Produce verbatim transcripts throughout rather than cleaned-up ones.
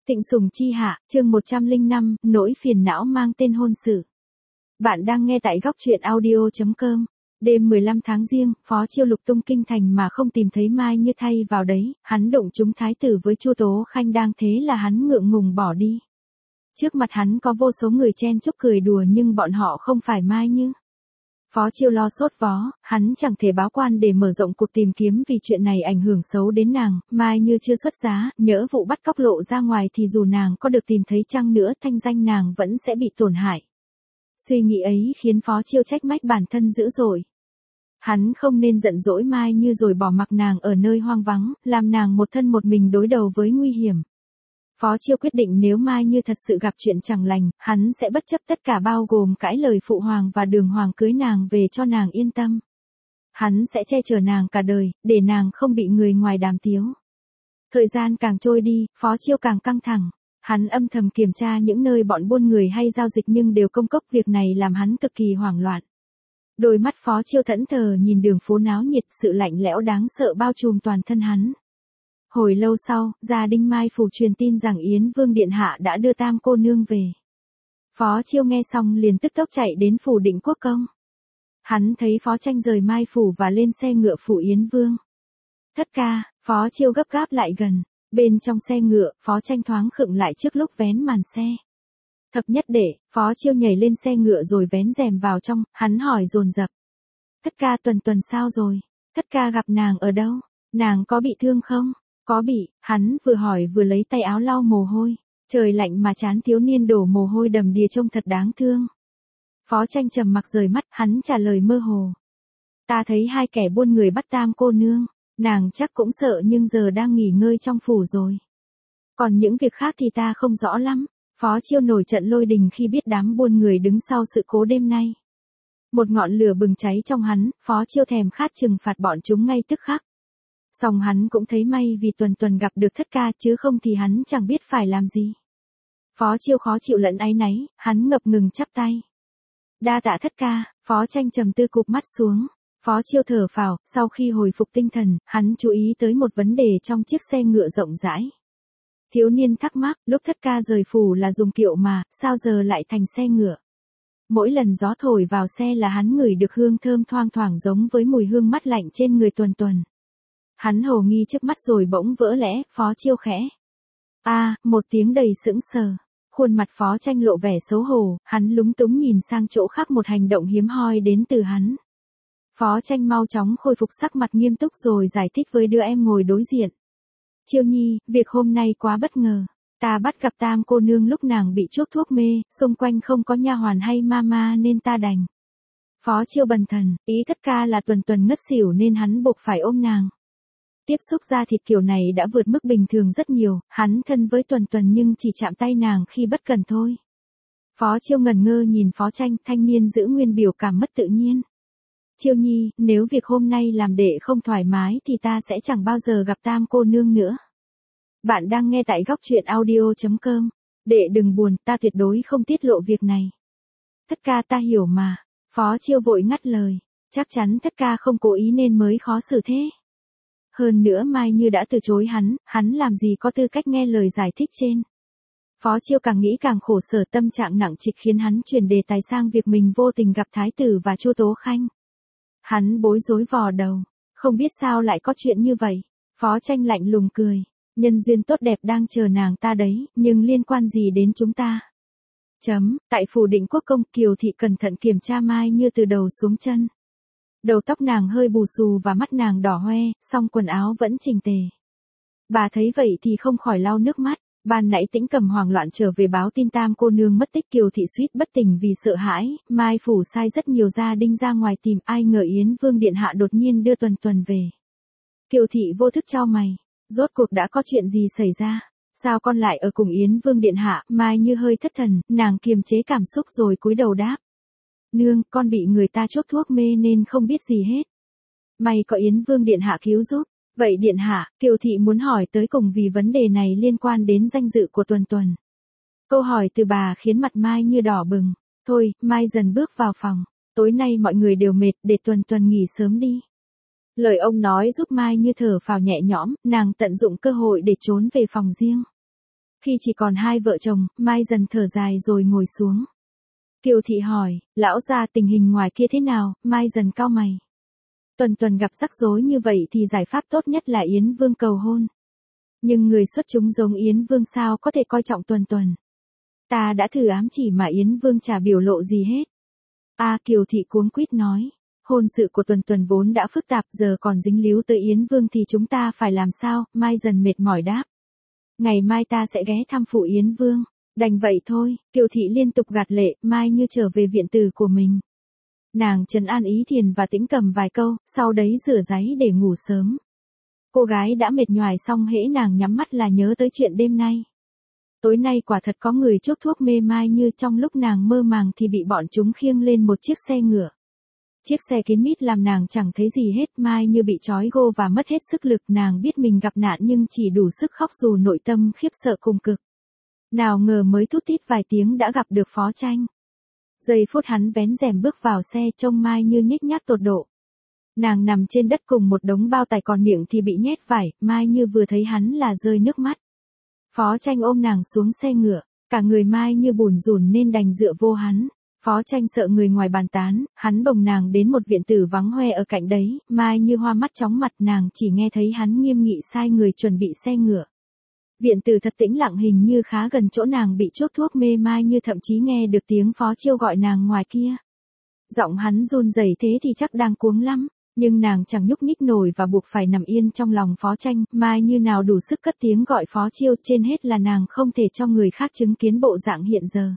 Tịnh Sùng Chi Hạ, chương một trăm lẻ năm, nỗi phiền não mang tên hôn sự. Bạn đang nghe tại góc truyện audio chấm com. Đêm mười lăm tháng Giêng, Phó Chiêu lục tung kinh thành mà không tìm thấy Mai Như thay vào đấy, hắn đụng trúng thái tử với Chu Tố Khanh đang thế là hắn ngượng ngùng bỏ đi. Trước mặt hắn có vô số người chen chúc cười đùa nhưng bọn họ không phải Mai Như. Phó Chiêu lo sốt vó, hắn chẳng thể báo quan để mở rộng cuộc tìm kiếm vì chuyện này ảnh hưởng xấu đến nàng, Mai Như chưa xuất giá, nhỡ vụ bắt cóc lộ ra ngoài thì dù nàng có được tìm thấy chăng nữa thanh danh nàng vẫn sẽ bị tổn hại. Suy nghĩ ấy khiến Phó Chiêu trách mách bản thân dữ dội. Hắn không nên giận dỗi Mai Như rồi bỏ mặc nàng ở nơi hoang vắng, làm nàng một thân một mình đối đầu với nguy hiểm. Phó Chiêu quyết định nếu Mai Như thật sự gặp chuyện chẳng lành, hắn sẽ bất chấp tất cả bao gồm cãi lời phụ hoàng và đường hoàng cưới nàng về cho nàng yên tâm. Hắn sẽ che chở nàng cả đời, để nàng không bị người ngoài đàm tiếu. Thời gian càng trôi đi, Phó Chiêu càng căng thẳng. Hắn âm thầm kiểm tra những nơi bọn buôn người hay giao dịch nhưng đều công cốc, việc này làm hắn cực kỳ hoảng loạn. Đôi mắt Phó Chiêu thẫn thờ nhìn đường phố náo nhiệt, sự lạnh lẽo đáng sợ bao trùm toàn thân hắn. Hồi lâu sau, gia đình Mai Phủ truyền tin rằng Yến Vương Điện Hạ đã đưa Tam cô nương về. Phó Chiêu nghe xong liền tức tốc chạy đến Phủ Định Quốc Công. Hắn thấy Phó Tranh rời Mai Phủ và lên xe ngựa Phủ Yến Vương. Thất ca, Phó Chiêu gấp gáp lại gần. Bên trong xe ngựa, Phó Tranh thoáng khựng lại trước lúc vén màn xe. Thập nhất để, Phó Chiêu nhảy lên xe ngựa rồi vén rèm vào trong, hắn hỏi dồn dập. Thất ca Tuần Tuần sao rồi? Thất ca gặp nàng ở đâu? Nàng có bị thương không? Có bị, hắn vừa hỏi vừa lấy tay áo lau mồ hôi. Trời lạnh mà trán thiếu niên đổ mồ hôi đầm đìa trông thật đáng thương. Phó Tranh trầm mặc rời mắt, hắn trả lời mơ hồ. Ta thấy hai kẻ buôn người bắt Tam cô nương. Nàng chắc cũng sợ nhưng giờ đang nghỉ ngơi trong phủ rồi. Còn những việc khác thì ta không rõ lắm. Phó Chiêu nổi trận lôi đình khi biết đám buôn người đứng sau sự cố đêm nay. Một ngọn lửa bừng cháy trong hắn, Phó Chiêu thèm khát trừng phạt bọn chúng ngay tức khắc. Song hắn cũng thấy may vì Tuần Tuần gặp được thất ca chứ không thì hắn chẳng biết phải làm gì. Phó Chiêu khó chịu lẫn áy náy, hắn ngập ngừng chắp tay. Đa tạ thất ca, Phó Tranh trầm tư cụp mắt xuống. Phó Chiêu thở phào, sau khi hồi phục tinh thần, hắn chú ý tới một vấn đề trong chiếc xe ngựa rộng rãi. Thiếu niên thắc mắc, lúc thất ca rời phủ là dùng kiệu mà, sao giờ lại thành xe ngựa? Mỗi lần gió thổi vào xe là hắn ngửi được hương thơm thoang thoảng giống với mùi hương mát lạnh trên người Tuần Tuần. Hắn hồ nghi trước mắt rồi bỗng vỡ lẽ, Phó Chiêu khẽ. A, à, một tiếng đầy sững sờ. Khuôn mặt Phó Tranh lộ vẻ xấu hổ, hắn lúng túng nhìn sang chỗ khác một hành động hiếm hoi đến từ hắn. Phó Tranh mau chóng khôi phục sắc mặt nghiêm túc rồi giải thích với đứa em ngồi đối diện. Chiêu nhi, việc hôm nay quá bất ngờ. Ta bắt gặp Tam cô nương lúc nàng bị chuốc thuốc mê, xung quanh không có nha hoàn hay mama nên ta đành. Phó Chiêu bần thần, ý thất ca là Tuần Tuần ngất xỉu nên hắn buộc phải ôm nàng. Tiếp xúc da thịt kiểu này đã vượt mức bình thường rất nhiều, hắn thân với Tuần Tuần nhưng chỉ chạm tay nàng khi bất cần thôi. Phó Chiêu ngẩn ngơ nhìn Phó Tranh, thanh niên giữ nguyên biểu cảm mất tự nhiên. Chiêu nhi, nếu việc hôm nay làm đệ không thoải mái thì ta sẽ chẳng bao giờ gặp Tam cô nương nữa. Bạn đang nghe tại góc truyện audio chấm com. Đệ đừng buồn, ta tuyệt đối không tiết lộ việc này. Thất ca ta hiểu mà. Phó Chiêu vội ngắt lời. Chắc chắn thất ca không cố ý nên mới khó xử thế. Hơn nữa Mai Như đã từ chối hắn, hắn làm gì có tư cách nghe lời giải thích trên. Phó Chiêu càng nghĩ càng khổ sở, tâm trạng nặng trịch khiến hắn chuyển đề tài sang việc mình vô tình gặp thái tử và Chu Tố Khanh. Hắn bối rối vò đầu, không biết sao lại có chuyện như vậy. Phó Tranh lạnh lùng cười, nhân duyên tốt đẹp đang chờ nàng ta đấy, nhưng liên quan gì đến chúng ta? Chấm, tại Phủ Định Quốc Công, Kiều Thị cẩn thận kiểm tra Mai Như từ đầu xuống chân. Đầu tóc nàng hơi bù xù và mắt nàng đỏ hoe, song quần áo vẫn chỉnh tề. Bà thấy vậy thì không khỏi lau nước mắt. Ban nãy Tĩnh Cầm hoảng loạn trở về báo tin Tam cô nương mất tích, Kiều Thị suýt bất tỉnh vì sợ hãi, Mai Phủ sai rất nhiều gia đình ra ngoài tìm, ai ngờ Yến Vương Điện Hạ đột nhiên đưa Tuần Tuần về. Kiều Thị vô thức chau mày, rốt cuộc đã có chuyện gì xảy ra? Sao con lại ở cùng Yến Vương Điện Hạ? Mai Như hơi thất thần, nàng kiềm chế cảm xúc rồi cúi đầu đáp. Nương, con bị người ta chuốc thuốc mê nên không biết gì hết. May có Yến Vương Điện Hạ cứu giúp. Vậy Điện Hạ, Kiều Thị muốn hỏi tới cùng vì vấn đề này liên quan đến danh dự của Tuần Tuần. Câu hỏi từ bà khiến mặt Mai Như đỏ bừng. Thôi, Mai dần bước vào phòng. Tối nay mọi người đều mệt, để Tuần Tuần nghỉ sớm đi. Lời ông nói giúp Mai Như thở phào nhẹ nhõm, nàng tận dụng cơ hội để trốn về phòng riêng. Khi chỉ còn hai vợ chồng, Mai dần thở dài rồi ngồi xuống. Kiều Thị hỏi, lão gia tình hình ngoài kia thế nào? Mai dần cau mày. Tuần Tuần gặp rắc rối như vậy thì giải pháp tốt nhất là Yến Vương cầu hôn. Nhưng người xuất chúng giống Yến Vương sao có thể coi trọng Tuần Tuần. Ta đã thử ám chỉ mà Yến Vương chả biểu lộ gì hết. A à, Kiều Thị cuống quýt nói. Hôn sự của Tuần Tuần vốn đã phức tạp, giờ còn dính líu tới Yến Vương thì chúng ta phải làm sao? Mai dần mệt mỏi đáp. Ngày mai ta sẽ ghé thăm phụ Yến Vương. Đành vậy thôi, Kiều Thị liên tục gạt lệ, Mai Như trở về viện tử của mình. Nàng trấn an Ý Thiền và Tĩnh Cầm vài câu, sau đấy rửa ráy để ngủ sớm. Cô gái đã mệt nhoài xong hễ nàng nhắm mắt là nhớ tới chuyện đêm nay. Tối nay quả thật có người chuốc thuốc mê Mai Như, trong lúc nàng mơ màng thì bị bọn chúng khiêng lên một chiếc xe ngựa. Chiếc xe kín mít làm nàng chẳng thấy gì hết, Mai Như bị trói gô và mất hết sức lực, nàng biết mình gặp nạn nhưng chỉ đủ sức khóc dù nội tâm khiếp sợ cùng cực. Nào ngờ mới thút thít vài tiếng đã gặp được Phó Tranh. Giây phút hắn vén rèm bước vào xe, trông Mai Như nhếch nhác tột độ. Nàng nằm trên đất cùng một đống bao tải, còn miệng thì bị nhét vải, Mai Như vừa thấy hắn là rơi nước mắt. Phó Tranh ôm nàng xuống xe ngựa, cả người Mai Như bủn rủn nên đành dựa vô hắn. Phó Tranh sợ người ngoài bàn tán, hắn bồng nàng đến một viện tử vắng hoe ở cạnh đấy, Mai Như hoa mắt chóng mặt, nàng chỉ nghe thấy hắn nghiêm nghị sai người chuẩn bị xe ngựa. Viện tử thật tĩnh lặng, hình như khá gần chỗ nàng bị chuốc thuốc mê, Mai Như thậm chí nghe được tiếng Phó Chiêu gọi nàng ngoài kia. Giọng hắn run rẩy thế thì chắc đang cuống lắm, nhưng nàng chẳng nhúc nhích nổi và buộc phải nằm yên trong lòng Phó Tranh. Mai Như nào đủ sức cất tiếng gọi Phó Chiêu, trên hết là nàng không thể cho người khác chứng kiến bộ dạng hiện giờ.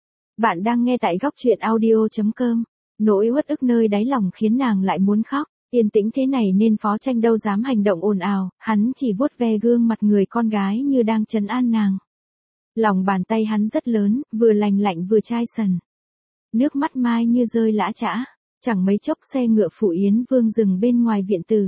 Bạn đang nghe tại góc truyện audio chấm com. Nỗi uất ức nơi đáy lòng khiến nàng lại muốn khóc. Yên tĩnh thế này nên Phó Tranh đâu dám hành động ồn ào, hắn chỉ vuốt ve gương mặt người con gái như đang trấn an nàng. Lòng bàn tay hắn rất lớn, vừa lành lạnh vừa chai sần. Nước mắt Mai Như rơi lã chã, chẳng mấy chốc xe ngựa phụ Yến Vương dừng bên ngoài viện tử.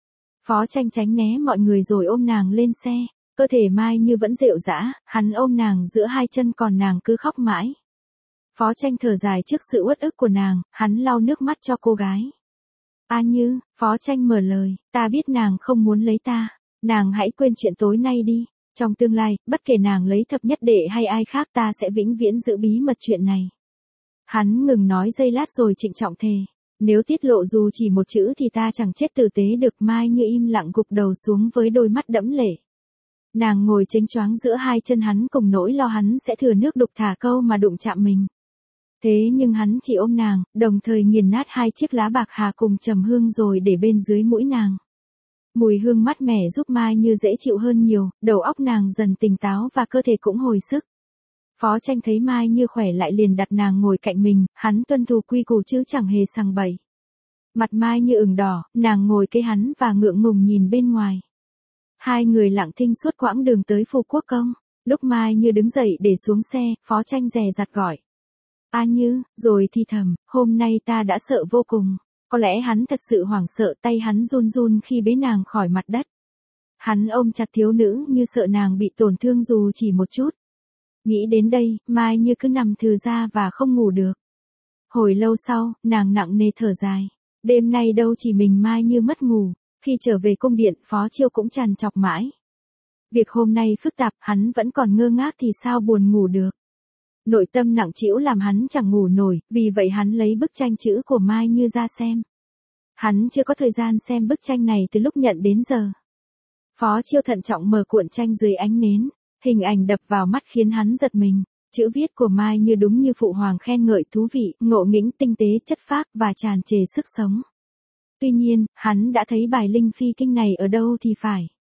Phó Tranh tránh né mọi người rồi ôm nàng lên xe, cơ thể Mai Như vẫn rệu rã, hắn ôm nàng giữa hai chân còn nàng cứ khóc mãi. Phó Tranh thở dài trước sự uất ức của nàng, hắn lau nước mắt cho cô gái. A Như, Phó Tranh mở lời, ta biết nàng không muốn lấy ta, nàng hãy quên chuyện tối nay đi, trong tương lai, bất kể nàng lấy thập nhất đệ hay ai khác ta sẽ vĩnh viễn giữ bí mật chuyện này. Hắn ngừng nói giây lát rồi trịnh trọng thề, nếu tiết lộ dù chỉ một chữ thì ta chẳng chết tử tế được. Mai Như im lặng gục đầu xuống với đôi mắt đẫm lệ. Nàng ngồi chênh choáng giữa hai chân hắn cùng nỗi lo hắn sẽ thừa nước đục thả câu mà đụng chạm mình. Thế nhưng hắn chỉ ôm nàng, đồng thời nghiền nát hai chiếc lá bạc hà cùng trầm hương rồi để bên dưới mũi nàng. Mùi hương mát mẻ giúp Mai Như dễ chịu hơn nhiều, đầu óc nàng dần tỉnh táo và cơ thể cũng hồi sức. Phó Tranh thấy Mai Như khỏe lại liền đặt nàng ngồi cạnh mình, hắn tuân thủ quy củ chứ chẳng hề sằng bậy. Mặt Mai Như ửng đỏ, nàng ngồi kế hắn và ngượng ngùng nhìn bên ngoài. Hai người lặng thinh suốt quãng đường tới Phù Quốc Công. Lúc Mai Như đứng dậy để xuống xe, Phó Tranh dè dặt gọi. A Như, rồi thì thầm, hôm nay ta đã sợ vô cùng. Có lẽ hắn thật sự hoảng sợ, tay hắn run run khi bế nàng khỏi mặt đất. Hắn ôm chặt thiếu nữ như sợ nàng bị tổn thương dù chỉ một chút. Nghĩ đến đây, Mai Như cứ nằm thừ ra và không ngủ được. Hồi lâu sau, nàng nặng nề thở dài. Đêm nay đâu chỉ mình Mai Như mất ngủ, khi trở về cung điện, Phó Chiêu cũng trằn trọc mãi. Việc hôm nay phức tạp, hắn vẫn còn ngơ ngác thì sao buồn ngủ được. Nội tâm nặng trĩu làm hắn chẳng ngủ nổi, vì vậy hắn lấy bức tranh chữ của Mai Như ra xem. Hắn chưa có thời gian xem bức tranh này từ lúc nhận đến giờ. Phó Chiêu thận trọng mở cuộn tranh dưới ánh nến, hình ảnh đập vào mắt khiến hắn giật mình. Chữ viết của Mai Như đúng như phụ hoàng khen ngợi, thú vị, ngộ nghĩnh, tinh tế, chất phác và tràn trề sức sống. Tuy nhiên, hắn đã thấy bài Linh Phi Kinh này ở đâu thì phải.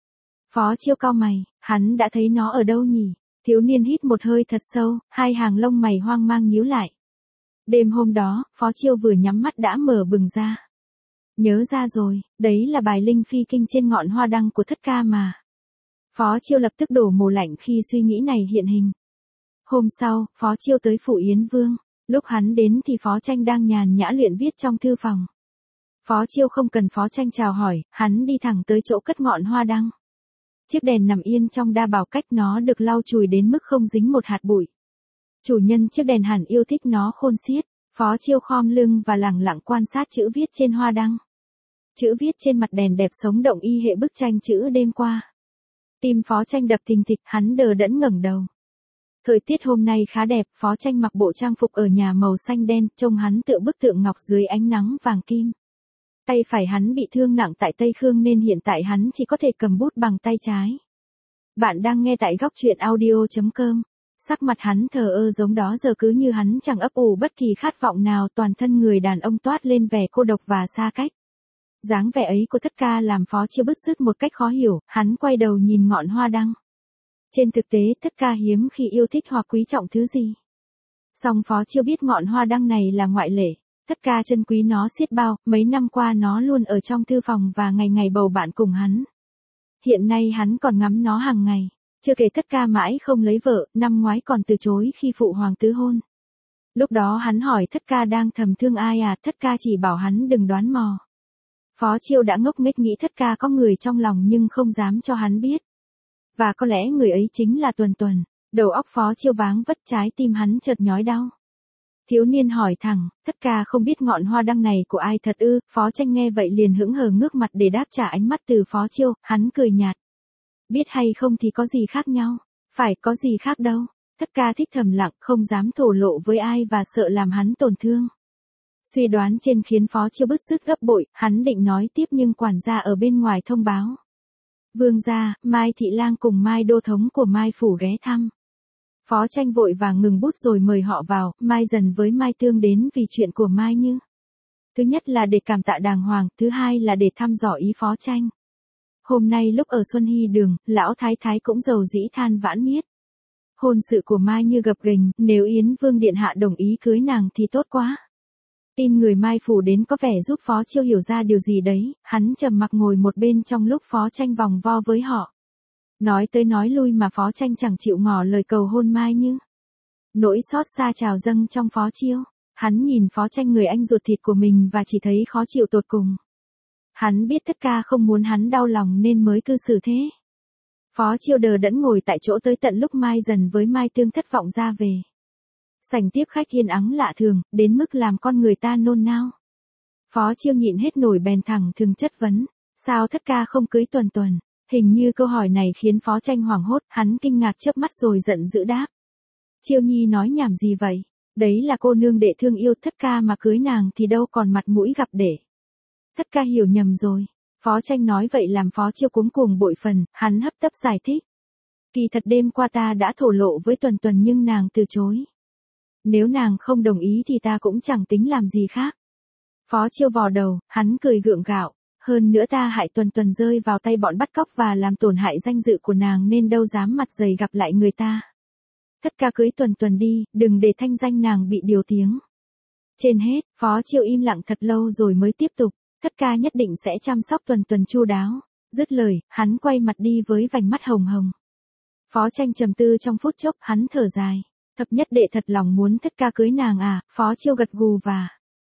Phó Chiêu cau mày, hắn đã thấy nó ở đâu nhỉ? Thiếu niên hít một hơi thật sâu, hai hàng lông mày hoang mang nhíu lại. Đêm hôm đó, Phó Chiêu vừa nhắm mắt đã mở bừng ra. Nhớ ra rồi, đấy là bài Linh Phi Kinh trên ngọn hoa đăng của Thất Ca mà. Phó Chiêu lập tức đổ mồ lạnh khi suy nghĩ này hiện hình. Hôm sau, Phó Chiêu tới phủ Yến Vương. Lúc hắn đến thì Phó Tranh đang nhàn nhã luyện viết trong thư phòng. Phó Chiêu không cần Phó Tranh chào hỏi, hắn đi thẳng tới chỗ cất ngọn hoa đăng. Chiếc đèn nằm yên trong đa bảo cách, nó được lau chùi đến mức không dính một hạt bụi. Chủ nhân chiếc đèn hẳn yêu thích nó khôn xiết. Phó Chiêu khom lưng và lẳng lặng quan sát chữ viết trên hoa đăng. Chữ viết trên mặt đèn đẹp sống động y hệ bức tranh chữ đêm qua. Tim Phó Tranh đập thình thịch, hắn đờ đẫn ngẩng đầu. Thời tiết hôm nay khá đẹp, Phó Tranh mặc bộ trang phục ở nhà màu xanh đen, trông hắn tựa bức tượng ngọc dưới ánh nắng vàng kim. Tay phải hắn bị thương nặng tại Tây Khương nên hiện tại hắn chỉ có thể cầm bút bằng tay trái. Bạn đang nghe tại góc truyện audio chấm com. Sắc mặt hắn thờ ơ giống đó giờ cứ như hắn chẳng ấp ủ bất kỳ khát vọng nào, toàn thân người đàn ông toát lên vẻ cô độc và xa cách. Dáng vẻ ấy của Thất Ca làm Phó Chiêu bứt rứt một cách khó hiểu, hắn quay đầu nhìn ngọn hoa đăng. Trên thực tế Thất Ca hiếm khi yêu thích hoặc quý trọng thứ gì. Song Phó Chiêu biết ngọn hoa đăng này là ngoại lệ. Thất Ca trân quý nó xiết bao, mấy năm qua nó luôn ở trong thư phòng và ngày ngày bầu bạn cùng hắn. Hiện nay hắn còn ngắm nó hàng ngày. Chưa kể Thất Ca mãi không lấy vợ, năm ngoái còn từ chối khi phụ hoàng tứ hôn. Lúc đó hắn hỏi Thất Ca đang thầm thương ai à, Thất Ca chỉ bảo hắn đừng đoán mò. Phó Chiêu đã ngốc nghếch nghĩ Thất Ca có người trong lòng nhưng không dám cho hắn biết. Và có lẽ người ấy chính là Tuần Tuần. Đầu óc Phó Chiêu váng vất, trái tim hắn chợt nhói đau. Thiếu niên hỏi thẳng, Thất Ca không biết ngọn hoa đăng này của ai thật ư? Phó Tranh nghe vậy liền hững hờ ngước mặt để đáp trả ánh mắt từ Phó Chiêu, hắn cười nhạt. Biết hay không thì có gì khác nhau, phải có gì khác đâu. Thất Ca thích thầm lặng, không dám thổ lộ với ai và sợ làm hắn tổn thương. Suy đoán trên khiến Phó Chiêu bứt rứt gấp bội, hắn định nói tiếp nhưng quản gia ở bên ngoài thông báo. Vương gia, Mai Thị Lang cùng Mai Đô Thống của Mai Phủ ghé thăm. Phó Tranh vội vàng ngừng bút rồi mời họ vào, Mai Dần với Mai Tương đến vì chuyện của Mai Như. Thứ nhất là để cảm tạ đàng hoàng, thứ hai là để thăm dò ý Phó Tranh. Hôm nay lúc ở Xuân Hy Đường, lão thái thái cũng rầu rĩ than vãn miết. Hôn sự của Mai Như gập ghềnh, nếu Yến Vương điện hạ đồng ý cưới nàng thì tốt quá. Tin người Mai Phủ đến có vẻ giúp Phó Chiêu hiểu ra điều gì đấy, hắn trầm mặc ngồi một bên trong lúc Phó Tranh vòng vo với họ. Nói tới nói lui mà Phó Tranh chẳng chịu ngỏ lời cầu hôn Mai Như. Nỗi xót xa trào dâng trong Phó Chiêu, hắn nhìn Phó Tranh người anh ruột thịt của mình và chỉ thấy khó chịu tột cùng. Hắn biết Thất Ca không muốn hắn đau lòng nên mới cư xử thế. Phó Chiêu đờ đẫn ngồi tại chỗ tới tận lúc Mai Dần với Mai Tương thất vọng ra về. Sảnh tiếp khách yên ắng lạ thường, đến mức làm con người ta nôn nao. Phó Chiêu nhịn hết nổi bèn thẳng thừng chất vấn, sao Thất Ca không cưới Tuần Tuần? Hình như câu hỏi này khiến Phó Tranh hoảng hốt, hắn kinh ngạc chớp mắt rồi giận dữ đáp. Chiêu Nhi nói nhảm gì vậy? Đấy là cô nương đệ thương yêu Thất Ca mà cưới nàng thì đâu còn mặt mũi gặp để. Thất Ca hiểu nhầm rồi. Phó Tranh nói vậy làm Phó Chiêu cuống cuồng bội phần, hắn hấp tấp giải thích. Kỳ thật đêm qua ta đã thổ lộ với Tuần Tuần nhưng nàng từ chối. Nếu nàng không đồng ý thì ta cũng chẳng tính làm gì khác. Phó Chiêu vò đầu, hắn cười gượng gạo. Hơn nữa ta hại Tuần Tuần rơi vào tay bọn bắt cóc và làm tổn hại danh dự của nàng nên đâu dám mặt dày gặp lại người ta. Thất Ca cưới Tuần Tuần đi, đừng để thanh danh nàng bị điều tiếng. Trên hết, Phó Chiêu im lặng thật lâu rồi mới tiếp tục. Thất Ca nhất định sẽ chăm sóc Tuần Tuần chu đáo. Dứt lời, hắn quay mặt đi với vành mắt hồng hồng. Phó Tranh trầm tư trong phút chốc, hắn thở dài. Thập nhất đệ thật lòng muốn Thất Ca cưới nàng à? Phó Chiêu gật gù và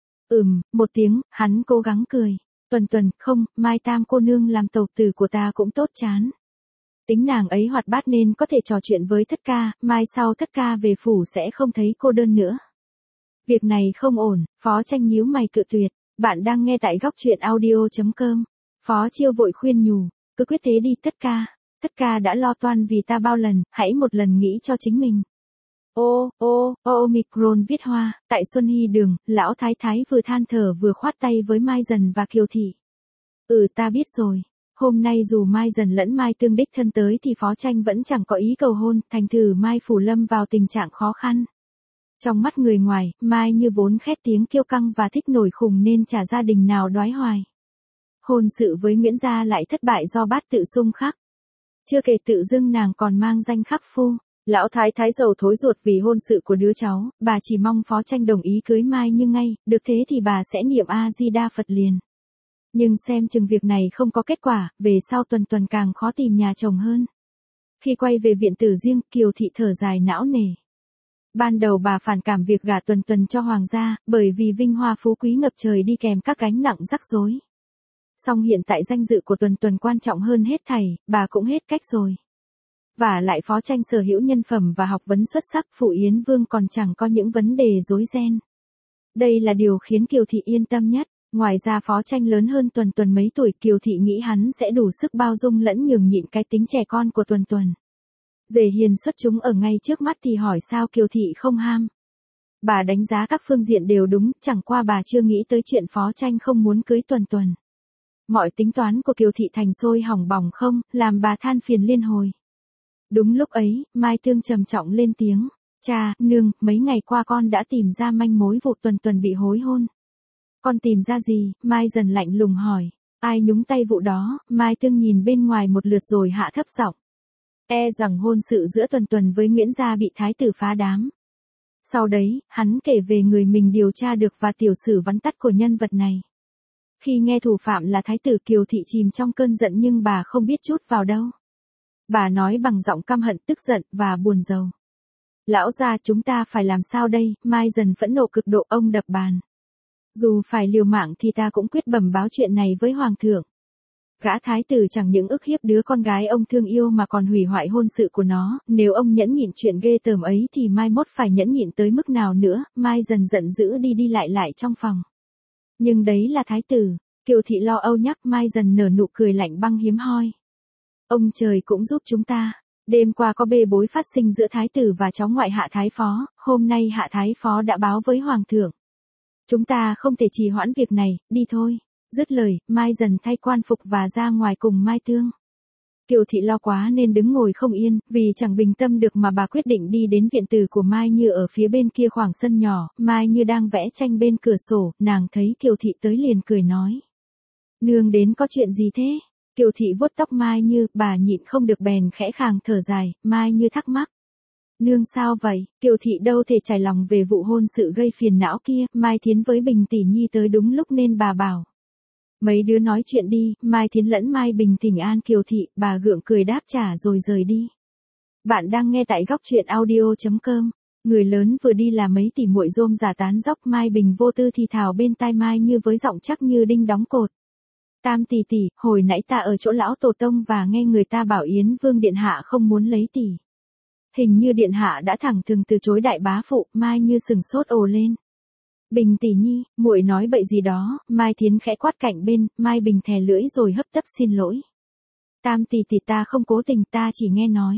ừm, một tiếng, hắn cố gắng cười. Tuần Tuần, không, Mai Tam cô nương làm tàu tử của ta cũng tốt chán. Tính nàng ấy hoạt bát nên có thể trò chuyện với Thất Ca, mai sau Thất Ca về phủ sẽ không thấy cô đơn nữa. Việc này không ổn, Phó Tranh nhíu mày cự tuyệt. Bạn đang nghe tại góc truyện audio chấm com. Phó Chiêu vội khuyên nhủ, cứ quyết thế đi Thất Ca. Thất Ca đã lo toan vì ta bao lần, hãy một lần nghĩ cho chính mình. Ô, ô, ô Omicron viết hoa, tại Xuân Hy Đường, lão thái thái vừa than thở vừa khoát tay với Mai Dần và Kiều Thị. Ừ ta biết rồi, hôm nay dù Mai Dần lẫn Mai Tương đích thân tới thì Phó Tranh vẫn chẳng có ý cầu hôn, thành thử Mai Phủ lâm vào tình trạng khó khăn. Trong mắt người ngoài, Mai Như vốn khét tiếng kiêu căng và thích nổi khùng nên chả gia đình nào đoái hoài. Hôn sự với Nguyễn Gia lại thất bại do bát tự xung khắc. Chưa kể tự dưng nàng còn mang danh khắc phu. Lão thái thái giàu thối ruột vì hôn sự của đứa cháu, bà chỉ mong Phó Tranh đồng ý cưới Mai Như ngay, được thế thì bà sẽ niệm A-di-đa Phật liền. Nhưng xem chừng việc này không có kết quả, về sau Tuần Tuần càng khó tìm nhà chồng hơn. Khi quay về viện tử riêng, Kiều Thị thở dài não nề. Ban đầu bà phản cảm việc gả Tuần Tuần cho hoàng gia, bởi vì vinh hoa phú quý ngập trời đi kèm các gánh nặng rắc rối. Song hiện tại danh dự của Tuần Tuần quan trọng hơn hết thảy, bà cũng hết cách rồi. Và lại Phó Tranh sở hữu nhân phẩm và học vấn xuất sắc, Phủ Yến Vương còn chẳng có những vấn đề rối ren. Đây là điều khiến Kiều Thị yên tâm nhất. Ngoài ra Phó Tranh lớn hơn Tuần Tuần mấy tuổi, Kiều Thị nghĩ hắn sẽ đủ sức bao dung lẫn nhường nhịn cái tính trẻ con của Tuần Tuần. Dề hiền xuất chúng ở ngay trước mắt thì hỏi sao Kiều Thị không ham. Bà đánh giá các phương diện đều đúng, chẳng qua bà chưa nghĩ tới chuyện Phó Tranh không muốn cưới Tuần Tuần. Mọi tính toán của Kiều Thị thành sôi hỏng bỏng không, làm bà than phiền liên hồi. Đúng lúc ấy, Mai Tương trầm trọng lên tiếng. Cha, nương, mấy ngày qua con đã tìm ra manh mối vụ Tuần Tuần bị hối hôn. Con tìm ra gì? Mai Dần lạnh lùng hỏi. Ai nhúng tay vụ đó? Mai Tương nhìn bên ngoài một lượt rồi hạ thấp giọng. E rằng hôn sự giữa Tuần Tuần với Nguyễn Gia bị thái tử phá đám. Sau đấy, hắn kể về người mình điều tra được và tiểu sử vắn tắt của nhân vật này. Khi nghe thủ phạm là thái tử, Kiều Thị chìm trong cơn giận nhưng bà không biết chút vào đâu. Bà nói bằng giọng căm hận, tức giận và buồn rầu. Lão gia, chúng ta phải làm sao đây? Mai Dần phẫn nộ cực độ, ông đập bàn. Dù phải liều mạng thì ta cũng quyết bẩm báo chuyện này với hoàng thượng. Gã thái tử chẳng những ức hiếp đứa con gái ông thương yêu mà còn hủy hoại hôn sự của nó, nếu ông nhẫn nhịn chuyện ghê tởm ấy thì mai mốt phải nhẫn nhịn tới mức nào nữa? Mai Dần giận dữ đi đi lại lại trong phòng. Nhưng đấy là thái tử, Kiều Thị lo âu nhắc. Mai Dần nở nụ cười lạnh băng hiếm hoi. Ông trời cũng giúp chúng ta. Đêm qua có bê bối phát sinh giữa thái tử và cháu ngoại Hạ Thái Phó, hôm nay Hạ Thái Phó đã báo với hoàng thượng. Chúng ta không thể trì hoãn việc này, đi thôi. Dứt lời, Mai Dần thay quan phục và ra ngoài cùng Mai Tương. Kiều Thị lo quá nên đứng ngồi không yên, vì chẳng bình tâm được mà bà quyết định đi đến viện tử của Mai Như ở phía bên kia khoảng sân nhỏ. Mai Như đang vẽ tranh bên cửa sổ, nàng thấy Kiều Thị tới liền cười nói. Nương đến có chuyện gì thế? Kiều Thị vuốt tóc Mai Như, bà nhịn không được bèn khẽ khàng thở dài. Mai Như thắc mắc. Nương sao vậy? Kiều Thị đâu thể trải lòng về vụ hôn sự gây phiền não kia. Mai Thiến với Bình Tỷ Nhi tới đúng lúc nên bà bảo. Mấy đứa nói chuyện đi. Mai Thiến lẫn Mai Bình thỉnh an Kiều Thị, bà gượng cười đáp trả rồi rời đi. Bạn đang nghe tại góc truyện audio chấm com. Người lớn vừa đi là mấy tỷ muội rôm rả tán dóc. Mai Bình vô tư thì thào bên tai Mai Như với giọng chắc như đinh đóng cột. Tam tỷ tỷ, hồi nãy ta ở chỗ lão tổ tông và nghe người ta bảo Yến Vương điện hạ không muốn lấy tỷ. Hình như điện hạ đã thẳng thừng từ chối đại bá phụ. Mai Như sừng sốt ồ lên. Bình Tỷ Nhi, muội nói bậy gì đó? Mai Thiến khẽ quát cạnh bên. Mai Bình thè lưỡi rồi hấp tấp xin lỗi. Tam tỷ tỷ, ta không cố tình, ta chỉ nghe nói.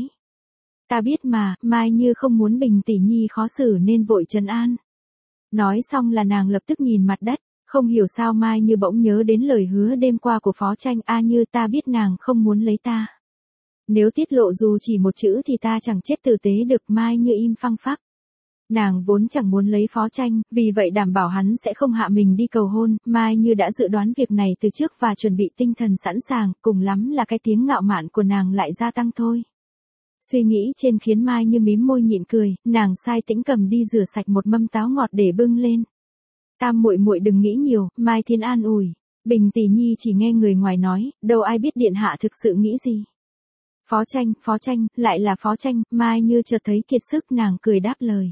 Ta biết mà. Mai Như không muốn Bình Tỷ Nhi khó xử nên vội trấn an. Nói xong là nàng lập tức nhìn mặt đất. Không hiểu sao Mai Như bỗng nhớ đến lời hứa đêm qua của Phó Tranh. A Như, ta biết nàng không muốn lấy ta. Nếu tiết lộ dù chỉ một chữ thì ta chẳng chết tử tế được. Mai Như im phăng phắc. Nàng vốn chẳng muốn lấy Phó Tranh, vì vậy đảm bảo hắn sẽ không hạ mình đi cầu hôn. Mai Như đã dự đoán việc này từ trước và chuẩn bị tinh thần sẵn sàng, cùng lắm là cái tiếng ngạo mạn của nàng lại gia tăng thôi. Suy nghĩ trên khiến Mai Như mím môi nhịn cười, nàng sai Tĩnh Cầm đi rửa sạch một mâm táo ngọt để bưng lên. Tam muội muội đừng nghĩ nhiều. Mai Thiên an ủi. Bình Tỷ Nhi chỉ nghe người ngoài nói, đâu ai biết điện hạ thực sự nghĩ gì. Phó Tranh, Phó Tranh, lại là Phó Tranh. Mai Như chợt thấy kiệt sức, nàng cười đáp lời.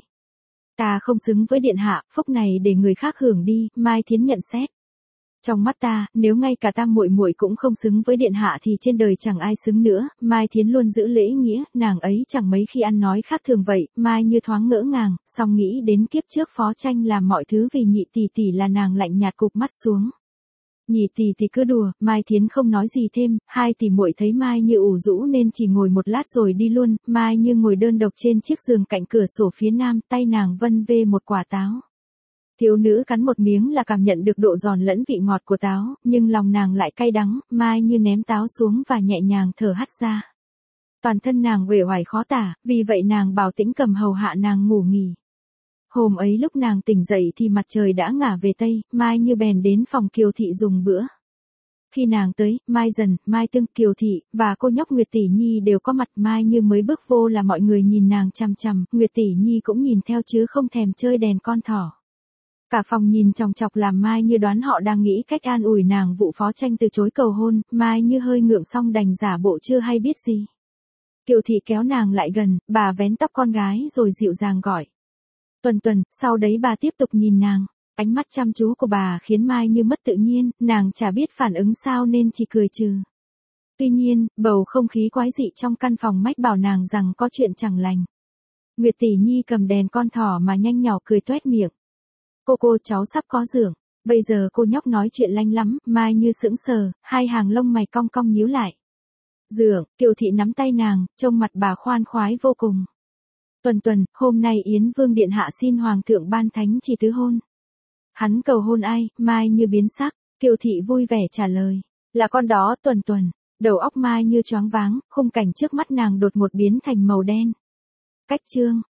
Ta không xứng với điện hạ, phúc này để người khác hưởng đi. Mai Thiến nhận xét. Trong mắt ta, nếu ngay cả Tam muội muội cũng không xứng với điện hạ thì trên đời chẳng ai xứng nữa. Mai Thiến luôn giữ lễ nghĩa, nàng ấy chẳng mấy khi ăn nói khác thường vậy. Mai Như thoáng ngỡ ngàng, song nghĩ đến kiếp trước Phó Tranh làm mọi thứ vì nhị tỷ tỷ là nàng lạnh nhạt cụp mắt xuống. Nhị tỷ tỷ cứ đùa. Mai Thiến không nói gì thêm. Hai tỷ muội thấy Mai Như ủ rũ nên chỉ ngồi một lát rồi đi luôn. Mai Như ngồi đơn độc trên chiếc giường cạnh cửa sổ phía nam, tay nàng vân vê một quả táo. Thiếu nữ cắn một miếng là cảm nhận được độ giòn lẫn vị ngọt của táo, nhưng lòng nàng lại cay đắng. Mai Như ném táo xuống và nhẹ nhàng thở hắt ra. Toàn thân nàng uể oải khó tả, vì vậy nàng bảo Tĩnh Cầm hầu hạ nàng ngủ nghỉ. Hôm ấy lúc nàng tỉnh dậy thì mặt trời đã ngả về tây. Mai Như bèn đến phòng Kiều Thị dùng bữa. Khi nàng tới, Mai Dần, Mai Tương, Kiều Thị và cô nhóc Nguyệt Tỷ Nhi đều có mặt. Mai Như mới bước vô là mọi người nhìn nàng chằm chằm, Nguyệt Tỷ Nhi cũng nhìn theo chứ không thèm chơi đèn con thỏ. Cả phòng nhìn chòng chọc làm Mai Như đoán họ đang nghĩ cách an ủi nàng vụ Phó Tranh từ chối cầu hôn. Mai Như hơi ngượng xong đành giả bộ chưa hay biết gì. Kiều Thị kéo nàng lại gần, bà vén tóc con gái rồi dịu dàng gọi. Tuần Tuần, sau đấy bà tiếp tục nhìn nàng. Ánh mắt chăm chú của bà khiến Mai Như mất tự nhiên, nàng chả biết phản ứng sao nên chỉ cười trừ. Tuy nhiên, bầu không khí quái dị trong căn phòng mách bảo nàng rằng có chuyện chẳng lành. Nguyệt Tỷ Nhi cầm đèn con thỏ mà nhanh nhỏ cười toét miệng. Cô cô, cháu sắp có giường. Bây giờ cô nhóc nói chuyện lanh lắm, Mai Như sững sờ, hai hàng lông mày cong cong nhíu lại. Dượng, Kiều Thị nắm tay nàng, trông mặt bà khoan khoái vô cùng. Tuần Tuần, hôm nay Yến Vương Điện Hạ xin Hoàng thượng ban thánh chỉ tứ hôn. Hắn cầu hôn ai? Mai Như biến sắc, Kiều Thị vui vẻ trả lời. Là con đó, Tuần Tuần. Đầu óc Mai Như choáng váng, khung cảnh trước mắt nàng đột ngột biến thành màu đen. Cách chương.